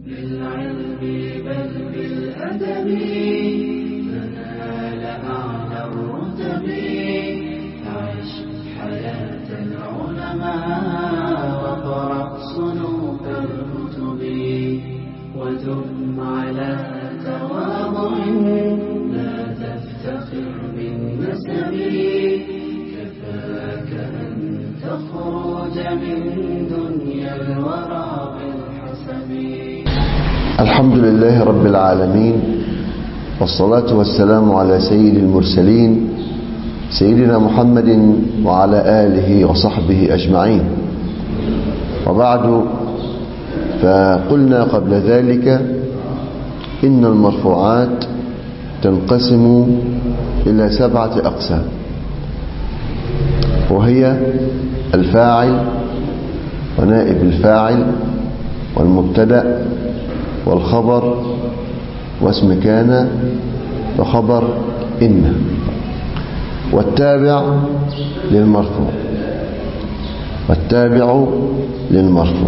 بالعلم بل بالأدب تنال أعلى الرتب. عش حياة العلماء واقرأ صنوف الكتب ودم على تواضع لا تفتخر بالنسب. كفاك أن تخرج من دنيا الورى بالحسب. الحمد لله رب العالمين، والصلاة والسلام على سيد المرسلين سيدنا محمد وعلى آله وصحبه أجمعين. وبعد، فقلنا قبل ذلك إن المرفوعات تنقسم إلى 7 أقسام، وهي الفاعل ونائب الفاعل والمبتدأ والخبر واسم كان وخبر إن، والتابع للمرفوع والتابع للمرفوع.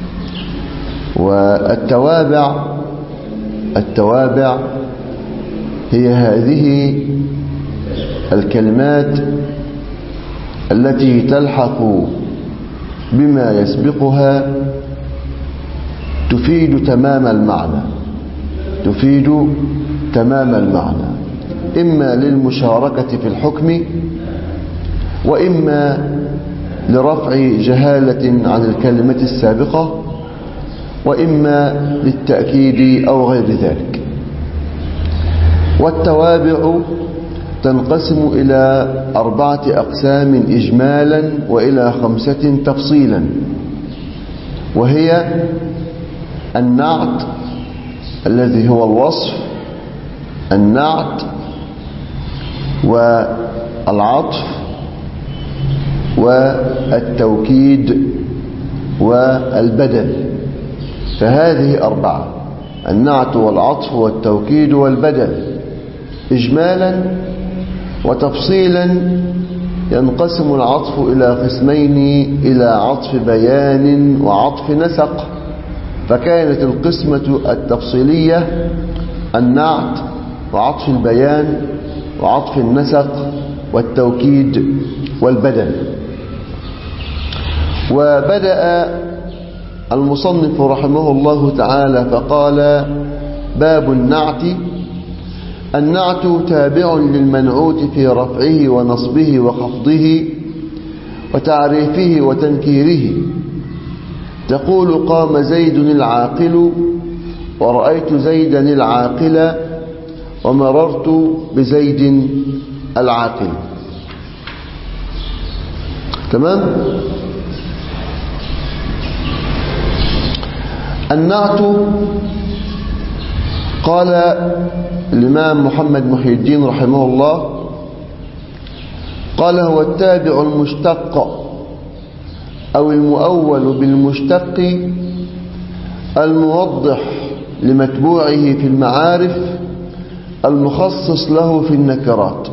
والتوابع هي هذه الكلمات التي تلحق بما يسبقها تفيد تمام المعنى، إما للمشاركة في الحكم، وإما لرفع جهالة عن الكلمة السابقة، وإما للتأكيد أو غير ذلك. والتوابع تنقسم إلى 4 أقسام إجمالا وإلى 5 تفصيلا، وهي النعت الذي هو الوصف، النعت والعطف والتوكيد والبدل. فهذه 4: النعت والعطف والتوكيد والبدل. إجمالا وتفصيلا ينقسم العطف إلى قسمين: إلى عطف بيان وعطف نسق. فكانت القسمة التفصيلية النعت وعطف البيان وعطف النسق والتوكيد والبدل. وبدأ المصنف رحمه الله تعالى فقال: باب النعت. النعت تابع للمنعوت في رفعه ونصبه وخفضه وتعريفه وتنكيره. تقول: قام زيد العاقل، ورأيت زيدا العاقل، ومررت بزيد العاقل. تمام؟ النعت، قال الإمام محمد محي الدين رحمه الله، قال: هو التابع المشتق أو المؤول بالمشتق الموضح لمتبوعه في المعارف المخصص له في النكرات.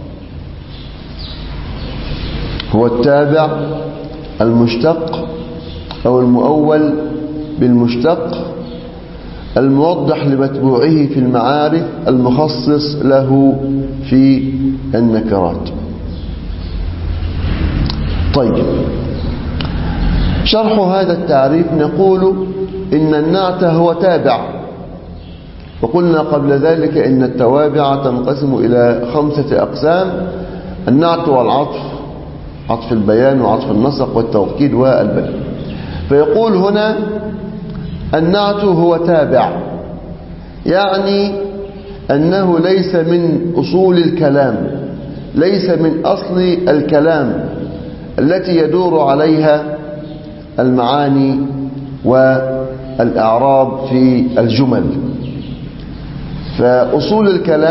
هو التابع المشتق أو المؤول بالمشتق الموضح لمتبوعه في المعارف المخصص له في النكرات. طيب، شرح هذا التعريف: نقول إن النعت هو تابع. وقلنا قبل ذلك إن التوابع تنقسم إلى 5 أقسام: النعت والعطف، عطف البيان وعطف النسق والتوكيد والبدل. فيقول هنا: النعت هو تابع، يعني أنه ليس من أصول الكلام، ليس من أصل الكلام التي يدور عليها المعاني والأعراب في الجمل. فأصول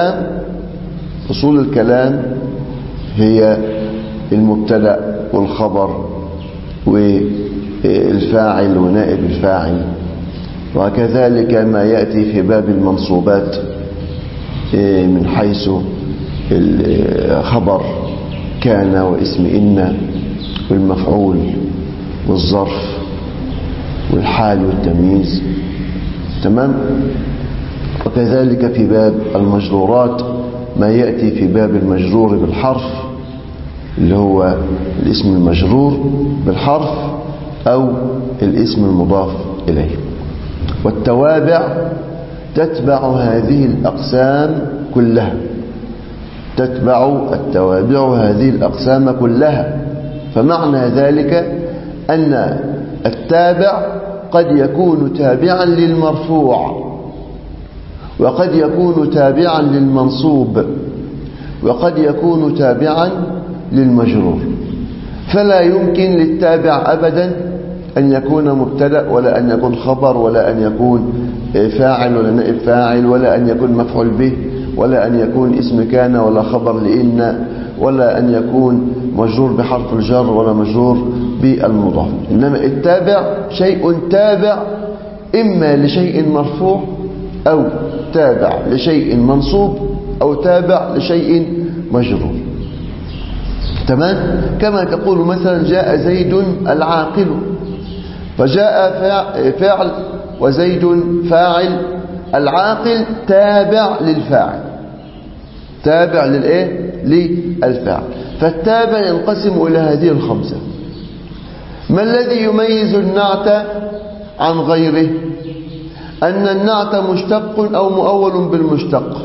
الكلام هي المبتدأ والخبر والفاعل ونائب الفاعل، وكذلك ما يأتي في باب المنصوبات من حيث الخبر كان واسم إن والمفعول والظرف والحال والتمييز تمام. وكذلك في باب المجرورات ما يأتي في باب المجرور بالحرف اللي هو الاسم المجرور بالحرف أو الاسم المضاف إليه. والتوابع تتبع هذه الأقسام كلها، تتبع التوابع هذه الأقسام كلها. فمعنى ذلك أن التابع قد يكون تابعا للمرفوع، وقد يكون تابعا للمنصوب، وقد يكون تابعا للمجرور. فلا يمكن للتابع أبدا أن يكون مبتدأ، ولا أن يكون خبر، ولا أن يكون فاعل ولا نائب فاعل، ولا أن يكون مفعول به، ولا أن يكون اسم كان ولا خبر لإن، ولا أن يكون مجرور بحرف الجر ولا مجرور بالمضاف. إنما التابع شيء تابع إما لشيء مرفوع أو تابع لشيء منصوب أو تابع لشيء مجرور. تمام. كما تقول مثلا جاء زيد العاقل، فجاء فاعل وزيد فاعل، العاقل تابع للفاعل، تابع للإيه؟ للفاعل. فالتابع ينقسم إلى هذه الخمسة. ما الذي يميز النعت عن غيره؟ أن النعت مشتق أو مؤول بالمشتق.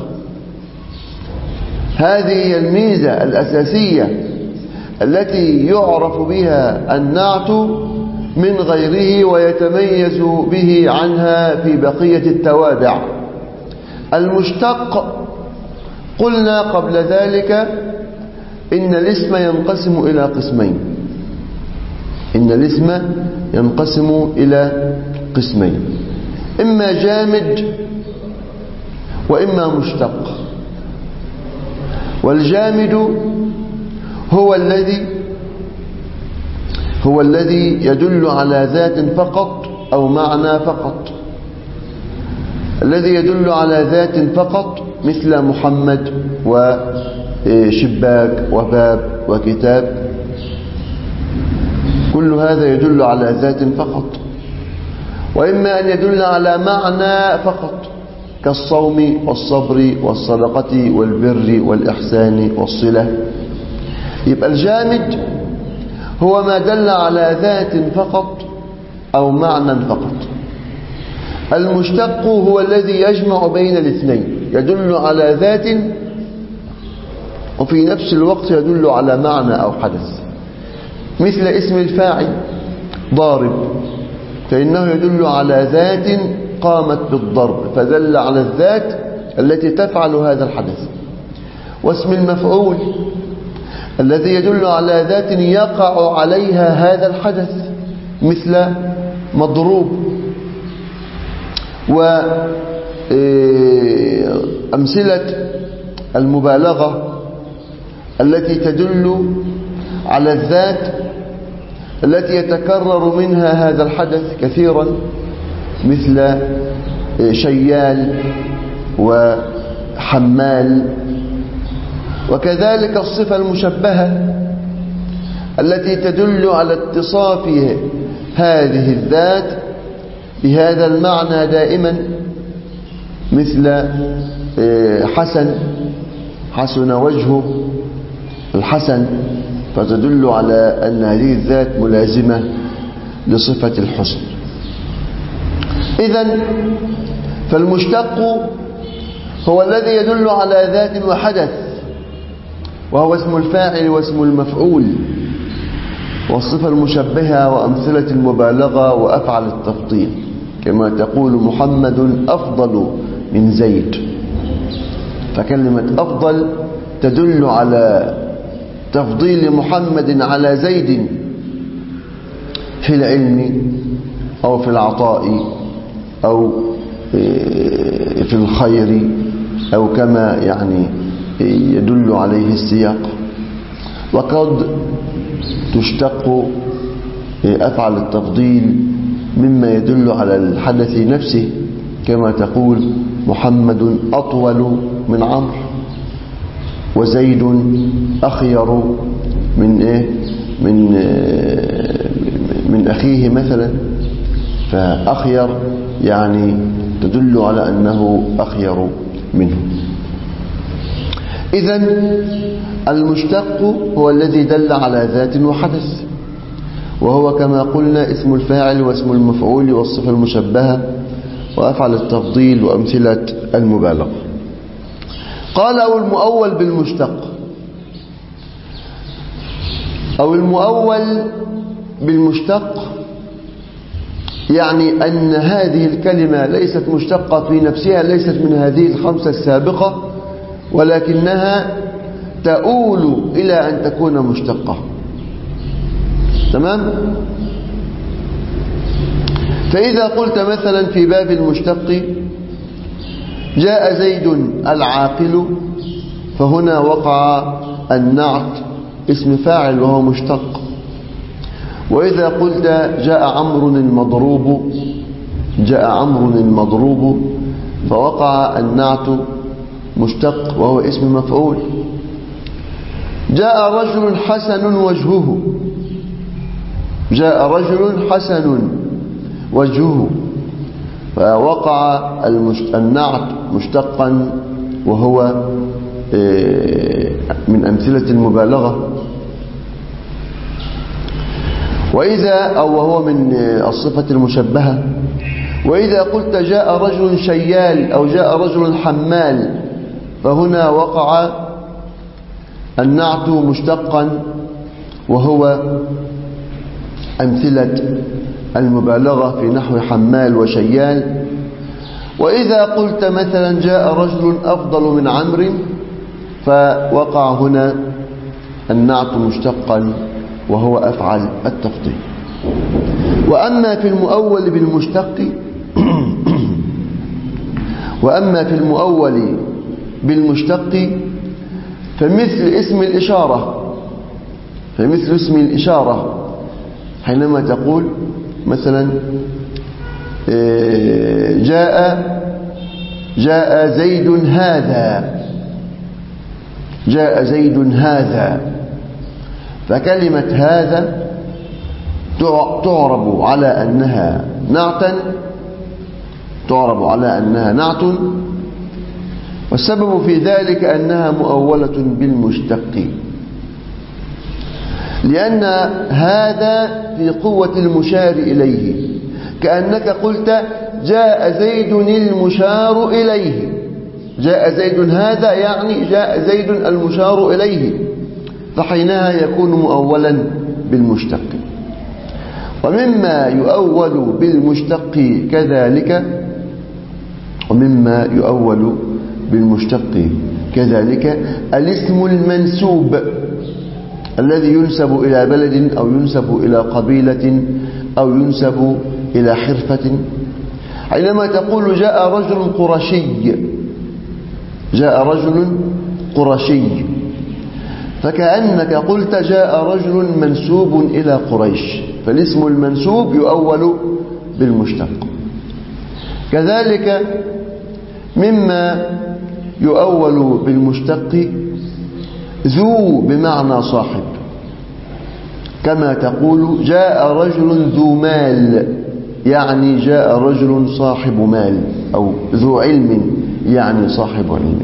هذه هي الميزة الأساسية التي يعرف بها النعت من غيره ويتميز به عنها في بقية التوابع. المشتق قلنا قبل ذلك إن الاسم ينقسم إلى قسمين، إن الاسم ينقسم إلى قسمين، إما جامد وإما مشتق. والجامد هو الذي يدل على ذات فقط أو معنى فقط. الذي يدل على ذات فقط مثل محمد وشباك وباب وكتاب، كل هذا يدل على ذات فقط. وإما أن يدل على معنى فقط كالصوم والصبر والصدقة والبر والإحسان والصلة. يبقى الجامد هو ما دل على ذات فقط أو معنى فقط. المشتق هو الذي يجمع بين الاثنين، يدل على ذات وفي نفس الوقت يدل على معنى أو حدث. مثل اسم الفاعل ضارب، فإنه يدل على ذات قامت بالضرب فدل على الذات التي تفعل هذا الحدث. واسم المفعول الذي يدل على ذات يقع عليها هذا الحدث مثل مضروب. وأمثلة المبالغة التي تدل على الذات التي يتكرر منها هذا الحدث كثيرا مثل شيال وحمال. وكذلك الصفة المشبهة التي تدل على اتصاف هذه الذات بهذا المعنى دائما مثل حسن، حسن وجهه الحسن، فتدل على أن هذه الذات ملازمة لصفة الحسن. إذن فالمشتق هو الذي يدل على ذات وحدث، وهو اسم الفاعل واسم المفعول والصفة المشبهة وأمثلة المبالغة وأفعل التفضيل، كما تقول محمد أفضل من زيد. فكلمة أفضل تدل على تفضيل محمد على زيد في العلم أو في العطاء أو في الخير أو كما يعني يدل عليه السياق. وقد تشتق أفعل التفضيل مما يدل على الحدث نفسه، كما تقول محمد أطول من عمرو، وزيد أخير من أخيه مثلا. فأخير يعني تدل على أنه أخير منه. إذن المشتق هو الذي دل على ذات وحدث، وهو كما قلنا اسم الفاعل واسم المفعول والصفة المشبهة وأفعل التفضيل وأمثلة المبالغة. قال أو المؤول بالمشتق، أو المؤول بالمشتق يعني أن هذه الكلمة ليست مشتقة في نفسها، ليست من هذه الخمسة السابقة، ولكنها تؤول إلى أن تكون مشتقة. تمام؟ فإذا قلت مثلا في باب المشتق جاء زيد العاقل، فهنا وقع النعت اسم فاعل وهو مشتق. وإذا قلت جاء عمرو المضروب، جاء عمرو المضروب، فوقع النعت مشتق وهو اسم مفعول. جاء رجل حسن وجهه، جاء رجل حسن وجهه، فوقع النعت مشتقا وهو من أمثلة المبالغة. وإذا أو وهو من الصفة المشبهة. وإذا قلت جاء رجل شيال أو جاء رجل حمال، فهنا وقع النعت مشتقا وهو أمثلة المبالغة في نحو حمال وشيال. وإذا قلت مثلا جاء رجل أفضل من عمرو، فوقع هنا النعت مشتقا وهو أفعل التفضيل. وأما في المؤول بالمشتق وأما في المؤول بالمشتق فمثل اسم الإشارة، فمثل اسم الإشارة حينما تقول مثلا جاء زيد هذا، جاء زيد هذا، فكلمة هذا تعرب على أنها نعتا، تعرب على أنها نعت، والسبب في ذلك أنها مؤولة بالمشتق، لأن هذا في قوة المشار إليه، كأنك قلت جاء زيد المشار إليه، جاء زيد هذا يعني جاء زيد المشار إليه، فحينها يكون مؤولا بالمشتق. ومما يؤول بالمشتق كذلك، ومما يؤول بالمشتق كذلك الاسم المنسوب الذي ينسب إلى بلد أو ينسب إلى قبيلة أو ينسب إلى حرفة. حينما تقول جاء رجل قرشي، جاء رجل قرشي، فكأنك قلت جاء رجل منسوب إلى قريش، فالاسم المنسوب يؤول بالمشتق. كذلك مما يؤول بالمشتق ذو بمعنى صاحب، كما تقول جاء رجل ذو مال، يعني جاء رجل صاحب مال، أو ذو علم يعني صاحب علم.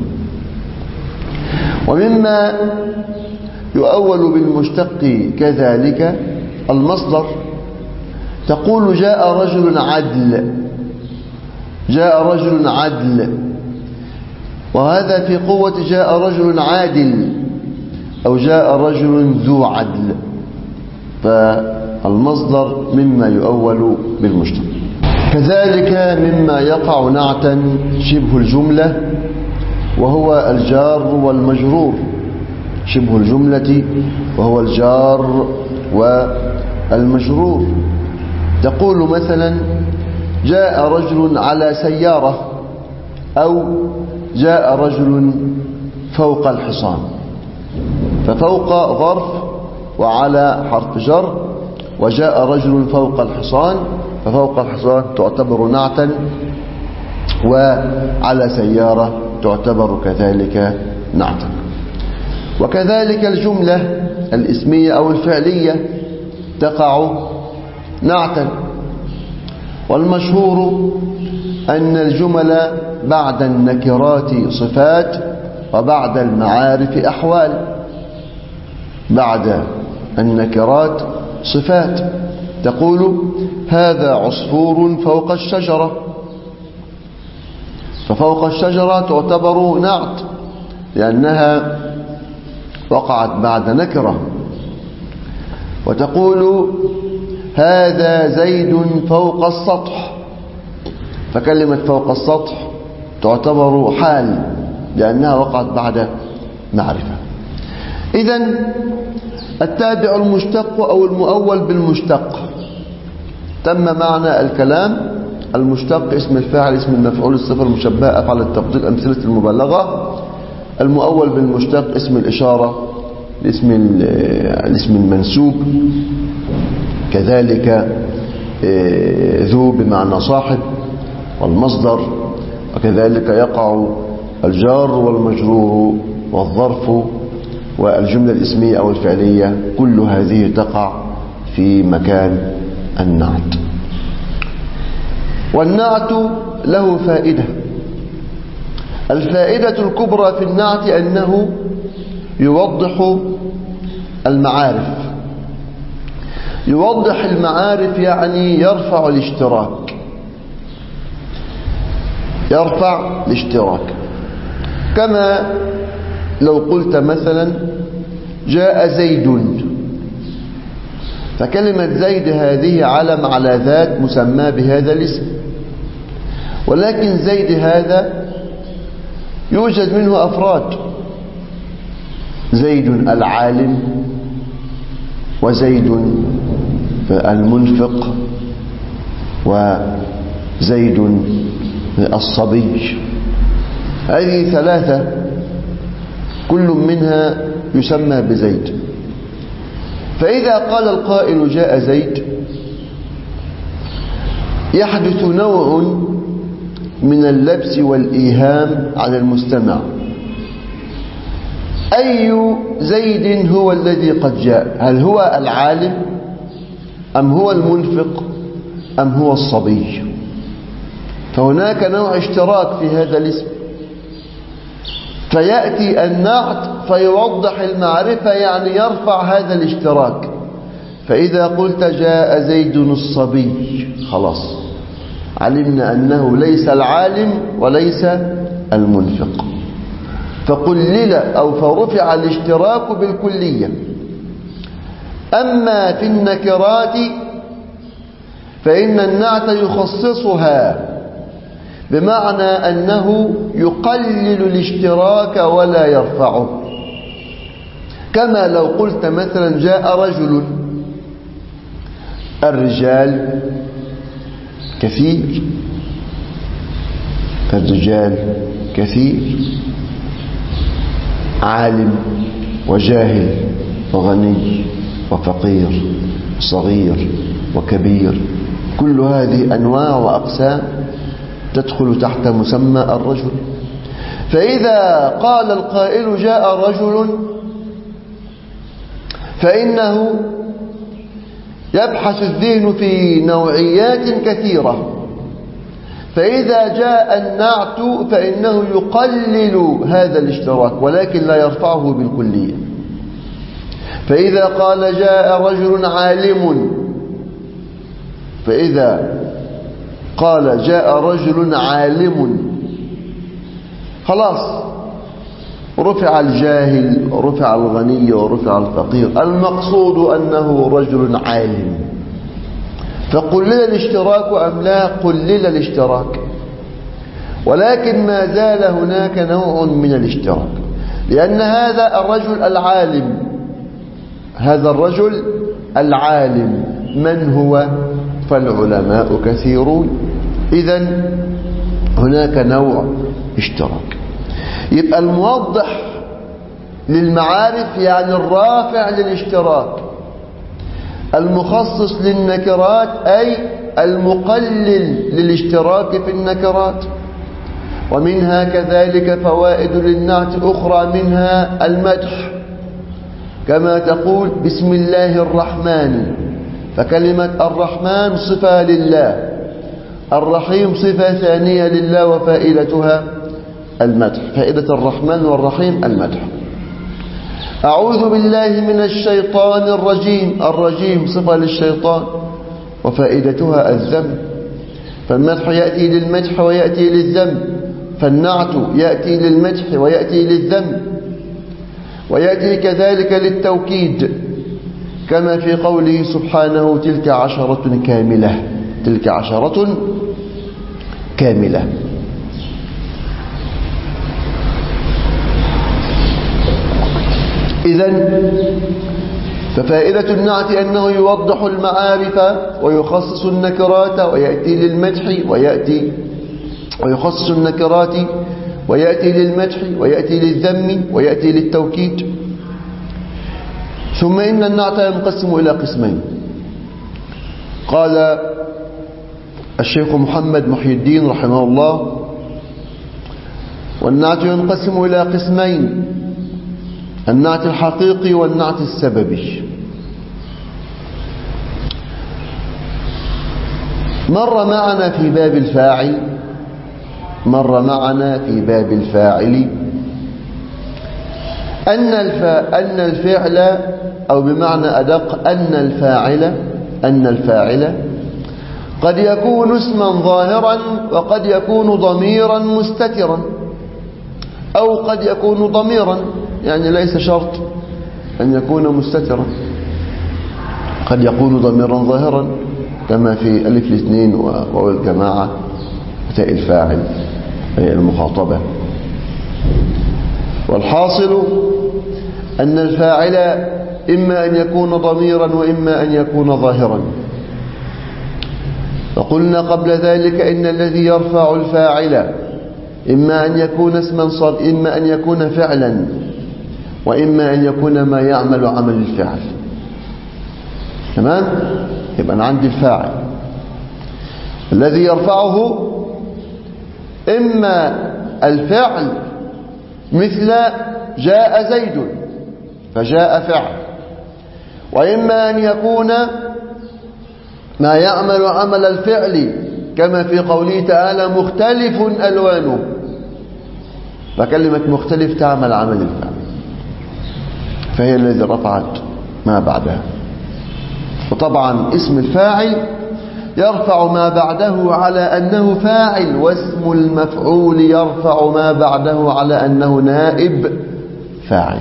ومما يؤول بالمشتق كذلك المصدر، تقول جاء رجل عدل، جاء رجل عدل، وهذا في قوة جاء رجل عادل أو جاء رجل ذو عدل، فالمصدر مما يؤول بالمشتق. كذلك مما يقع نعتا شبه الجملة، وهو الجار والمجرور، شبه الجملة وهو الجار والمجرور. تقول مثلا جاء رجل على سيارة، أو جاء رجل فوق الحصان، ففوق ظرف وعلى حرف جر، وجاء رجل فوق الحصان، ففوق الحصان تعتبر نعتا، وعلى سيارة تعتبر كذلك نعتا. وكذلك الجملة الاسمية أو الفعلية تقع نعتا. والمشهور أن الجمل بعد النكرات صفات وبعد المعارف أحوال. بعد النكرات صفات، تقول هذا عصفور فوق الشجرة، ففوق الشجرة تعتبر نعت لأنها وقعت بعد نكرة. وتقول هذا زيد فوق السطح، فكلمة فوق السطح تعتبر حال لأنها وقعت بعد معرفة. إذن التابع المشتق أو المؤول بالمشتق تم معنى الكلام. المشتق اسم الفاعل، اسم المفعول، الصفة المشبهة، أفعال التفضيل، أمثلة المبالغة. المؤول بالمشتق اسم الإشارة، الاسم المنسوب، كذلك ذو بمعنى صاحب والمصدر، وكذلك يقع الجار والمجرور والظرف والجملة الاسمية أو الفعلية، كل هذه تقع في مكان النعت. والنعت له فائدة. الفائدة الكبرى في النعت أنه يوضح المعارف. يوضح المعارف يعني يرفع الاشتراك، يرفع الاشتراك. كما لو قلت مثلا جاء زيد، فكلمة زيد هذه علم على ذات مسمى بهذا الاسم، ولكن زيد هذا يوجد منه أفراد، زيد العالم، وزيد المنفق، وزيد الصبي. هذه ثلاثة كل منها يسمى بزيد. فإذا قال القائل جاء زيد يحدث نوع من اللبس والإيهام على المستمع. أي زيد هو الذي قد جاء؟ هل هو العالم أم هو المنفق أم هو الصبي؟ فهناك نوع اشتراك في هذا الاسم، فيأتي النعت فيوضح المعرفة يعني يرفع هذا الاشتراك. فإذا قلت جاء زيد الصبي، خلاص علمنا أنه ليس العالم وليس المنفق، فقلل أو فرفع الاشتراك بالكلية. أما في النكرات فإن النعت يخصصها، بمعنى أنه يقلل الاشتراك ولا يرفعه. كما لو قلت مثلا جاء رجل، الرجال كثير، الرجال كثير، عالم وجاهل وغني وفقير صغير وكبير، كل هذه أنواع وأقسام تدخل تحت مسمى الرجل. فإذا قال القائل جاء رجل فإنه يبحث الذهن في نوعيات كثيرة، فإذا جاء النعت فإنه يقلل هذا الاشتراك ولكن لا يرفعه بالكلية. فإذا قال جاء رجل عالم، فإذا قال جاء رجل عالم خلاص رفع الجاهل ورفع الغني ورفع الفقير، المقصود أنه رجل عالم. فقلل الاشتراك أم لا؟ قلل الاشتراك، ولكن ما زال هناك نوع من الاشتراك، لأن هذا الرجل العالم، هذا الرجل العالم من هو؟ فالعلماء كثيرون. إذن هناك نوع اشتراك. يبقى الموضح للمعارف يعني الرافع للاشتراك، المخصص للنكرات أي المقلل للاشتراك في النكرات. ومنها كذلك فوائد للنعت أخرى، منها المدح، كما تقول بسم الله الرحمن، فكلمة الرحمن صفة لله، الرحيم صفة ثانية لله وفائدتها المدح. فائدة الرحمن والرحيم المدح. أعوذ بالله من الشيطان الرجيم. الرجيم صفة للشيطان وفائدتها الذم، فالمدح يأتي للمدح ويأتي للذم، فالنعت يأتي للمدح ويأتي للذم، ويأتي كذلك للتوكيد كما في قوله سبحانه تلك عشرة كاملة. تلك عشرة كاملة. إذن ففائدة النعت أنه يوضح المعارف ويخصص النكرات، ويأتي للمدح ويخصص النكرات، ويأتي للمدح ويأتي للذم ويأتي للتوكيد. ثم إن النعت ينقسم إلى قسمين. قال الشيخ محمد محي الدين رحمه الله: والنعت ينقسم إلى قسمين: النعت الحقيقي والنعت السببي. مر معنا في باب الفاعل أن الفعل، أو بمعنى أدق أن الفاعل قد يكون اسما ظاهرا وقد يكون ضميرا مستترا، أو قد يكون ضميرا، يعني ليس شرط أن يكون مستترا، قد يكون ضميرا ظاهرا كما في ألف الاثنين وواو الجماعة وتاء الفاعل أي المخاطبة. والحاصل أن الفاعل إما أن يكون ضميرا وإما أن يكون ظاهرا. وقلنا قبل ذلك إن الذي يرفع الفاعل إما أن يكون اسما إما أن يكون فعلا، وإما أن يكون ما يعمل عمل الفعل. تمام؟ يبقى أنا عندي الفاعل الذي يرفعه إما الفعل مثل جاء زيد فجاء فعل، وإما أن يكون ما يعمل عمل الفعل كما في قوله تعالى مختلف ألوانه، فكلمة مختلف تعمل عمل الفعل، فهي الذي رفعت ما بعدها. وطبعا اسم الفاعل يرفع ما بعده على أنه فاعل، واسم المفعول يرفع ما بعده على أنه نائب فاعل.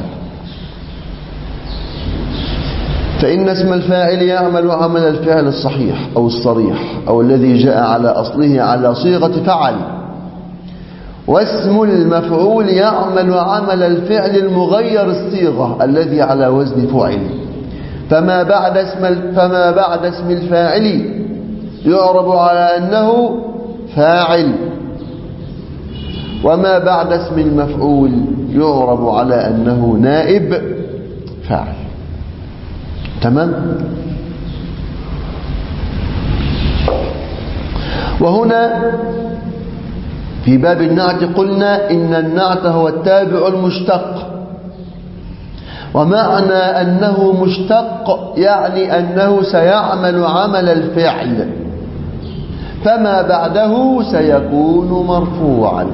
فإن اسم الفاعل يعمل عمل الفعل الصحيح أو الصريح أو الذي جاء على أصله على صيغة فعل، واسم المفعول يعمل عمل الفعل المغير الصيغة الذي على وزن فعل. فما بعد اسم الفاعل يعرب على أنه فاعل، وما بعد اسم المفعول يعرب على أنه نائب فاعل. تمام؟ وهنا في باب النعت قلنا إن النعت هو التابع المشتق، ومعنى أنه مشتق يعني أنه سيعمل عمل الفعل، فما بعده سيكون مرفوعا،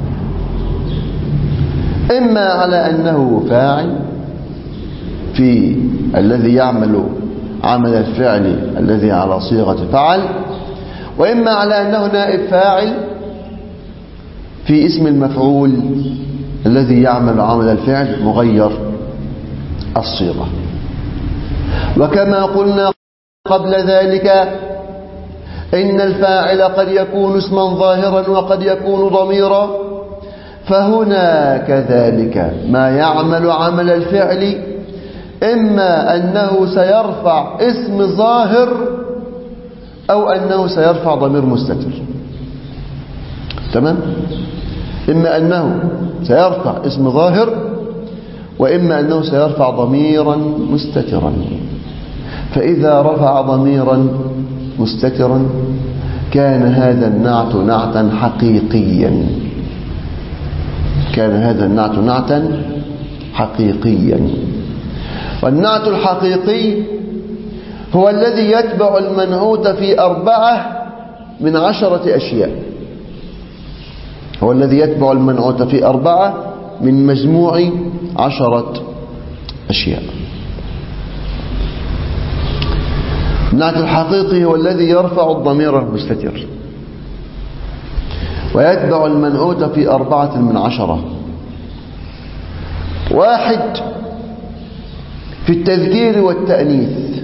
إما على أنه فاعل في الذي يعمل عمل الفعل الذي على صيغة فعل، وإما على أنه نائب فاعل في اسم المفعول الذي يعمل عمل الفعل مغير الصيغة. وكما قلنا قبل ذلك إن الفاعل قد يكون اسما ظاهرا وقد يكون ضميرا، فهنا كذلك ما يعمل عمل الفعل إما أنه سيرفع اسم ظاهر أو أنه سيرفع ضمير مستتر. تمام؟ إما أنه سيرفع اسم ظاهر، وإما أنه سيرفع ضميرا مستترا. فإذا رفع ضميرا مستترا كان هذا النعت نعتا حقيقيا، كان هذا النعت نعتا حقيقيا. والنعت الحقيقي هو الذي يتبع المنعوت في 4 من 10 أشياء. هو الذي يتبع المنعوت في 4 من مجموع 10 أشياء. النعت الحقيقي هو الذي يرفع الضمير المستتر ويتبع المنعوت في 4 من 10. 1 في التذكير والتأنيث،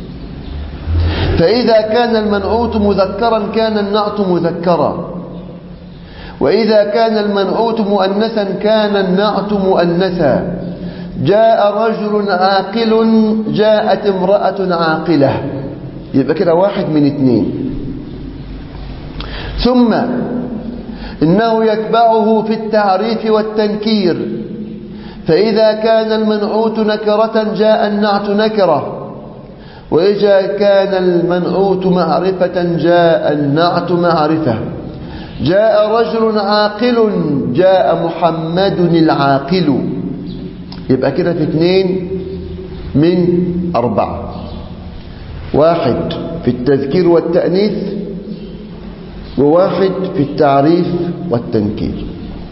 فإذا كان المنعوت مذكرا كان النعت مذكرا، وإذا كان المنعوت مؤنثا كان النعت مؤنثا. جاء رجل عاقل، جاءت امرأة عاقلة، يبقى كده 1 من 2. ثم إنه يتبعه في التعريف والتنكير، فإذا كان المنعوت نكرة جاء النعت نكرة، وإذا كان المنعوت معرفة جاء النعت معرفة. جاء رجل عاقل، جاء محمد العاقل، يبقى كده في 2 من 4. 1 في التذكير والتأنيث، و1 في التعريف والتنكير.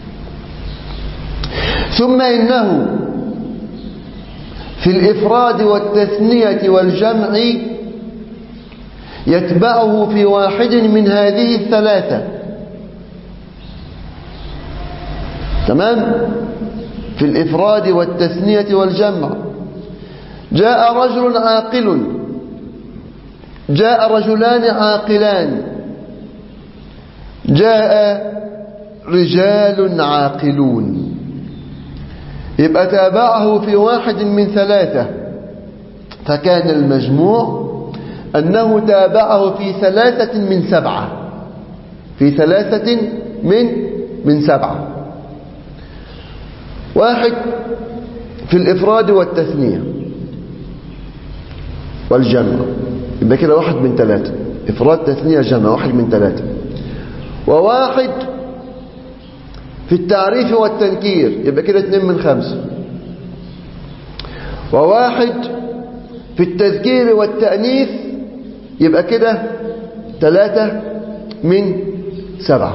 ثم إنه في الإفراد والتثنية والجمع يتبعه في 1 من هذه 3. تمام؟ في الإفراد والتثنية والجمع. جاء رجل عاقل، جاء رجلان عاقلان، جاء رجال عاقلون، يبقى تابعه في 1 من 3، فكان المجموع أنه تابعه في 3 من 7، في 3 من 7. 1 في الإفراد والتثنية والجمع، يبقى كده 1 من 3، إفراد تثنية جمع 1 من 3. و1 في التعريف والتنكير، يبقى كده 2 من 5. و1 في التذكير والتأنيث، يبقى كده 3 من 7.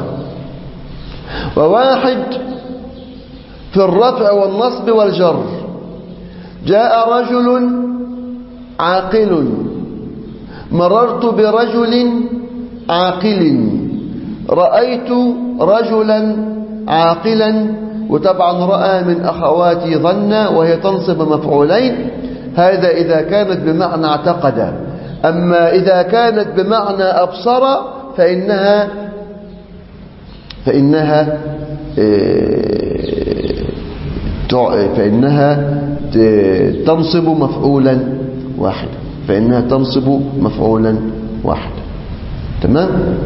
و1 في الرفع والنصب والجر. جاء رجل عاقل، مررت برجل عاقل، رأيت رجلا عاقلا. وطبعا رأى من أخواتي ظن، وهي تنصب مفعولين، هذا إذا كانت بمعنى اعتقد. أما إذا كانت بمعنى أبصر فإنها تنصب مفعولا واحدا، فإنها تنصب مفعولا واحدا. تمام؟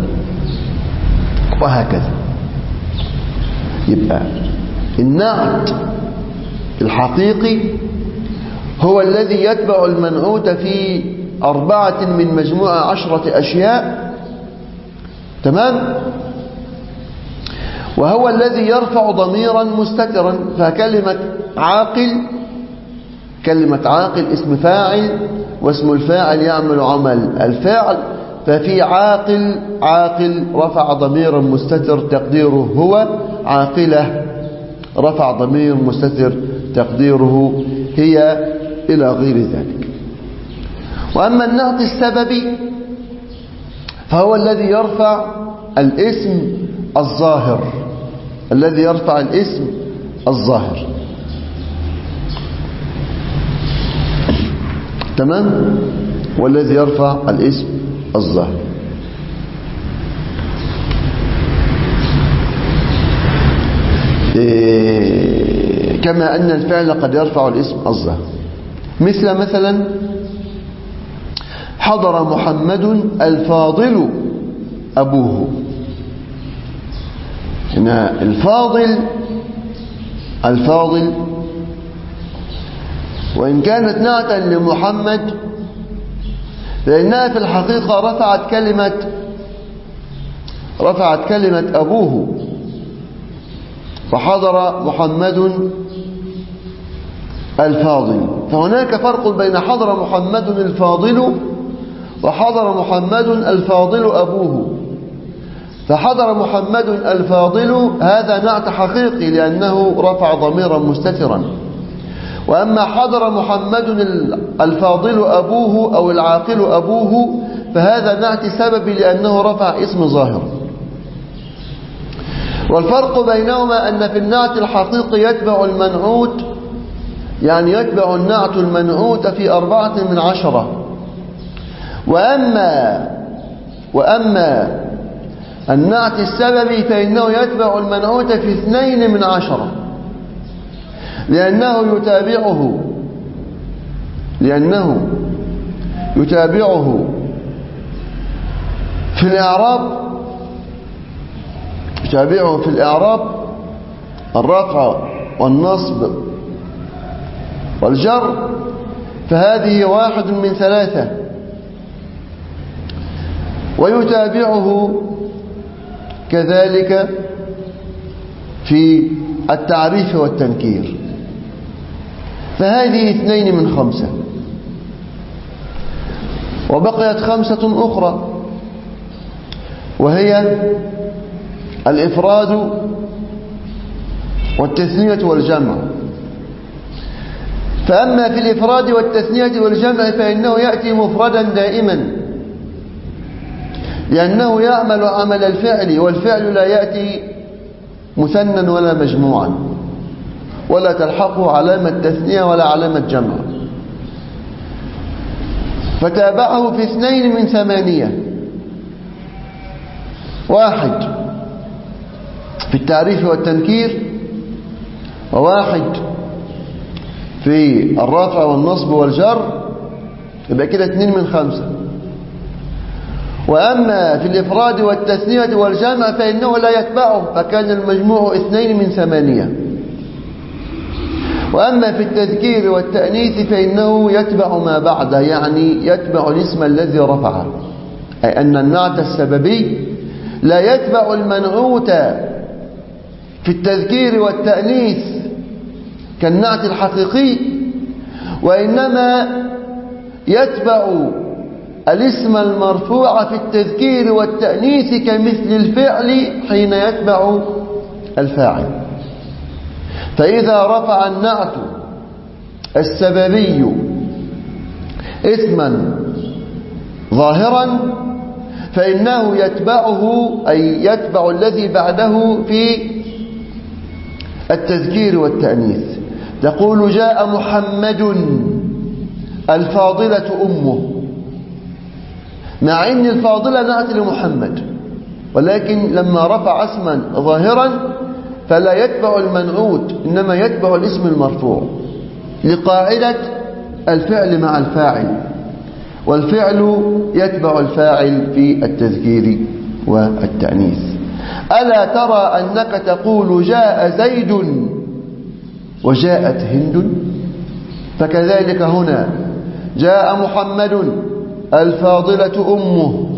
وهكذا. يبقى النعت الحقيقي هو الذي يتبع المنعوت في 4 من مجموعة 10 أشياء. تمام؟ وهو الذي يرفع ضميرا مستترا. فكلمة عاقل، كلمة عاقل اسم فاعل، واسم الفاعل يعمل عمل الفاعل. ففي عاقل، عاقل رفع ضميرا مستتر تقديره هو، عاقلة رفع ضمير مستتر تقديره هي، إلى غير ذلك. وأما النعت السببي فهو الذي يرفع الاسم الظاهر، الذي يرفع الاسم الظاهر. تمام؟ والذي يرفع الاسم الظاهر. كما أن الفعل قد يرفع الاسم الظاهر، مثلا حضر محمد الفاضل أبوه. هنا الفاضل وإن كانت نعتا لمحمد لأنها في الحقيقة رفعت كلمة أبوه، فحضر محمد الفاضل. فهناك فرق بين حضر محمد الفاضل وحضر محمد الفاضل أبوه. فحضر محمد الفاضل هذا نعت حقيقي لأنه رفع ضميرا مستترا. وأما حضر محمد الفاضل أبوه أو العاقل أبوه فهذا نعت سببي لأنه رفع اسم ظاهر. والفرق بينهما أن في النعت الحقيقي يتبع المنعوت، يعني يتبع النعت المنعوت في 4/10. وأما النعت السببي فإنه يتبع المنعوت في 2/10 لأنه يتابعه في الإعراب الرفع والنصب والجر، فهذه 1 من 3. ويتابعه كذلك في التعريف والتنكير، فهذه 2 من 5. وبقيت 5 أخرى وهي الإفراد والتثنية والجمع. فأما في الإفراد والتثنية والجمع فإنه يأتي مفردا دائما لأنه يعمل عمل الفعل، والفعل لا يأتي مثنى ولا مجموعا ولا تلحقه علامة تثنية ولا علامة جمع. فتابعه في 2 من 8، 1 في التعريف والتنكير، و1 في الرفع والنصب والجر، يبقى كده 2 من 5. وأما في الإفراد والتثنية والجمع فإنه لا يتبعه، فكان المجموع 2 من 8. وأما في التذكير والتأنيث فإنه يتبع ما بعده، يعني يتبع الاسم الذي رفعه، أي أن النعت السببي لا يتبع المنعوت في التذكير والتأنيث كالنعت الحقيقي، وإنما يتبع الاسم المرفوع في التذكير والتأنيث كمثل الفعل حين يتبع الفاعل. فإذا رفع النعت السببي اسما ظاهرا فإنه يتبعه، أي يتبع الذي بعده في التذكير والتأنيث. تقول جاء محمد الفاضلة أمه، مع أن الفاضلة نعت لمحمد، ولكن لما رفع اسما ظاهرا فلا يتبع المنعوت إنما يتبع الاسم المرفوع لقاعدة الفعل مع الفاعل، والفعل يتبع الفاعل في التذكير والتأنيث. ألا ترى أنك تقول جاء زيد وجاءت هند؟ فكذلك هنا جاء محمد الفاضلة أمه،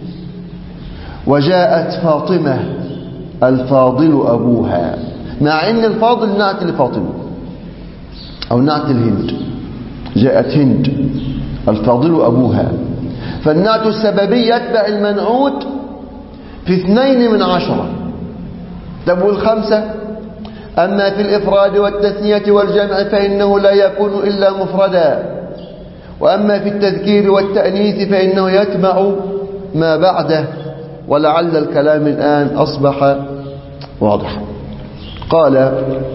وجاءت فاطمة الفاضل أبوها، مع أن الفاضل نعت لفاطمة أو نعت الهند. جاءت هند الفاضل أبوها، فالنعت السببي يتبع المنعوت في 2 من 10. تبو 5. أما في الإفراد والتثنية والجمع فإنه لا يكون إلا مفردا. وأما في التذكير والتأنيث فإنه يتبع ما بعده. ولعل الكلام الآن أصبح واضحا. قال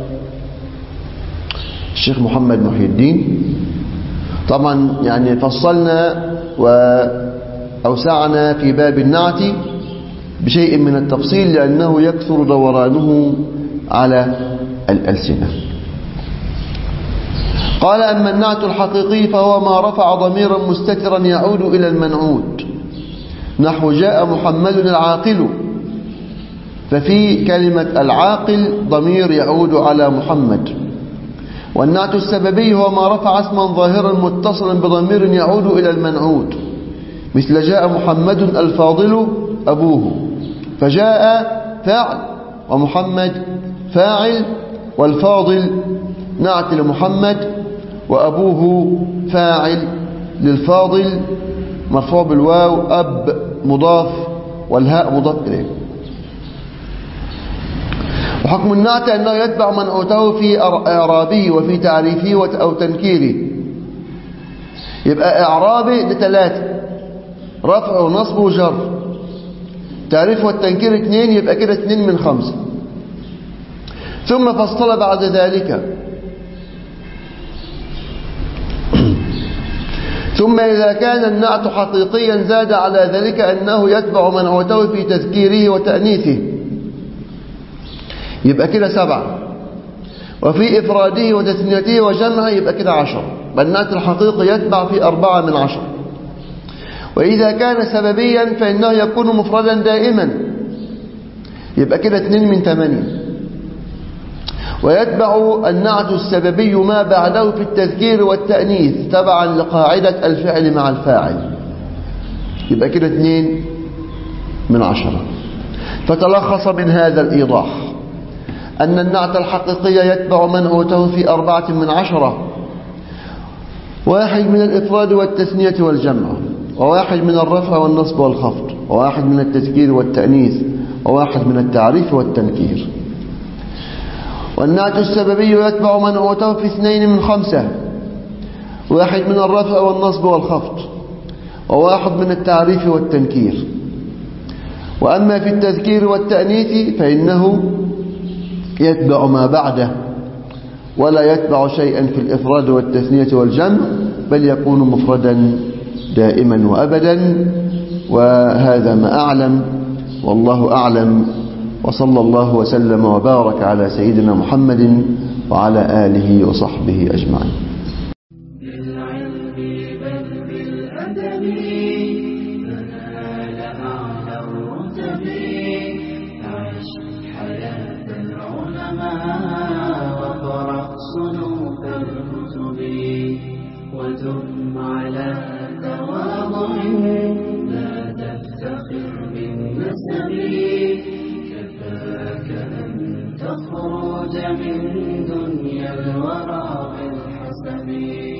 الشيخ محمد محي الدين، طبعا يعني فصلنا وأوسعنا في باب النعت بشيء من التفصيل لأنه يكثر دورانه على الألسنة. قال أما النعت الحقيقي فهو ما رفع ضميرا مستترا يعود إلى المنعوت، نحو جاء محمد العاقل، ففي كلمة العاقل ضمير يعود على محمد. والنعت السببي هو ما رفع اسما ظاهرا متصلا بضمير يعود إلى المنعوت، مثل جاء محمد الفاضل أبوه، فجاء فاعل ومحمد فاعل، والفاضل نعت لمحمد، وأبوه فاعل للفاضل مرفوع بالواو، أب مضاف والهاء مضاف إليه. وحكم النعت أنه يتبع منعوته في إعرابه وفي تعريفه أو تنكيره. يبقى إعرابه لثلاثة: رفع ونصب وجر. تعريف والتنكير 2، يبقى كده 2 من 5. ثم فصل بعد ذلك: ثم إذا كان النعت حقيقيا زاد على ذلك أنه يتبع منعوته في تذكيره وتأنيثه، يبقى كده 7. وفي إفراده وتثنيته وجمعه يبقى كده 10. النعت الحقيقي يتبع في 4 من 10. وإذا كان سببيا فإنه يكون مفردا دائما، يبقى كده 2 من 8. ويتبع النعت السببي ما بعده في التذكير والتأنيث تبعا لقاعدة الفعل مع الفاعل، يبقى كده 2 من 10. فتلخص من هذا الإيضاح أن النعت الحقيقي يتبع منعوته في 4 من 10: 1 من الإفراد والتثنية والجمع، و1 من الرفع والنصب والخفض، و1 من التذكير والتأنيث، و1 من التعريف والتنكير. والنعت السببي يتبع منعوته في 2 من 5: 1 من الرفع والنصب والخفض، و1 من التعريف والتنكير. وأما في التذكير والتأنيث فإنه يتبع ما بعده، ولا يتبع شيئا في الإفراد والتثنية والجمع، بل يكون مفردا دائما وأبدا. وهذا ما أعلم، والله أعلم. وصلى الله وسلم وبارك على سيدنا محمد وعلى آله وصحبه أجمعين. بالعلم بل بالأدب تنال أعلى الرتب. عش حياة العلماء وقرأ صنوف الكتب، ودم على تواضع لا تفتخر بالنسب. كفاك أن تخرج من دنيا الورى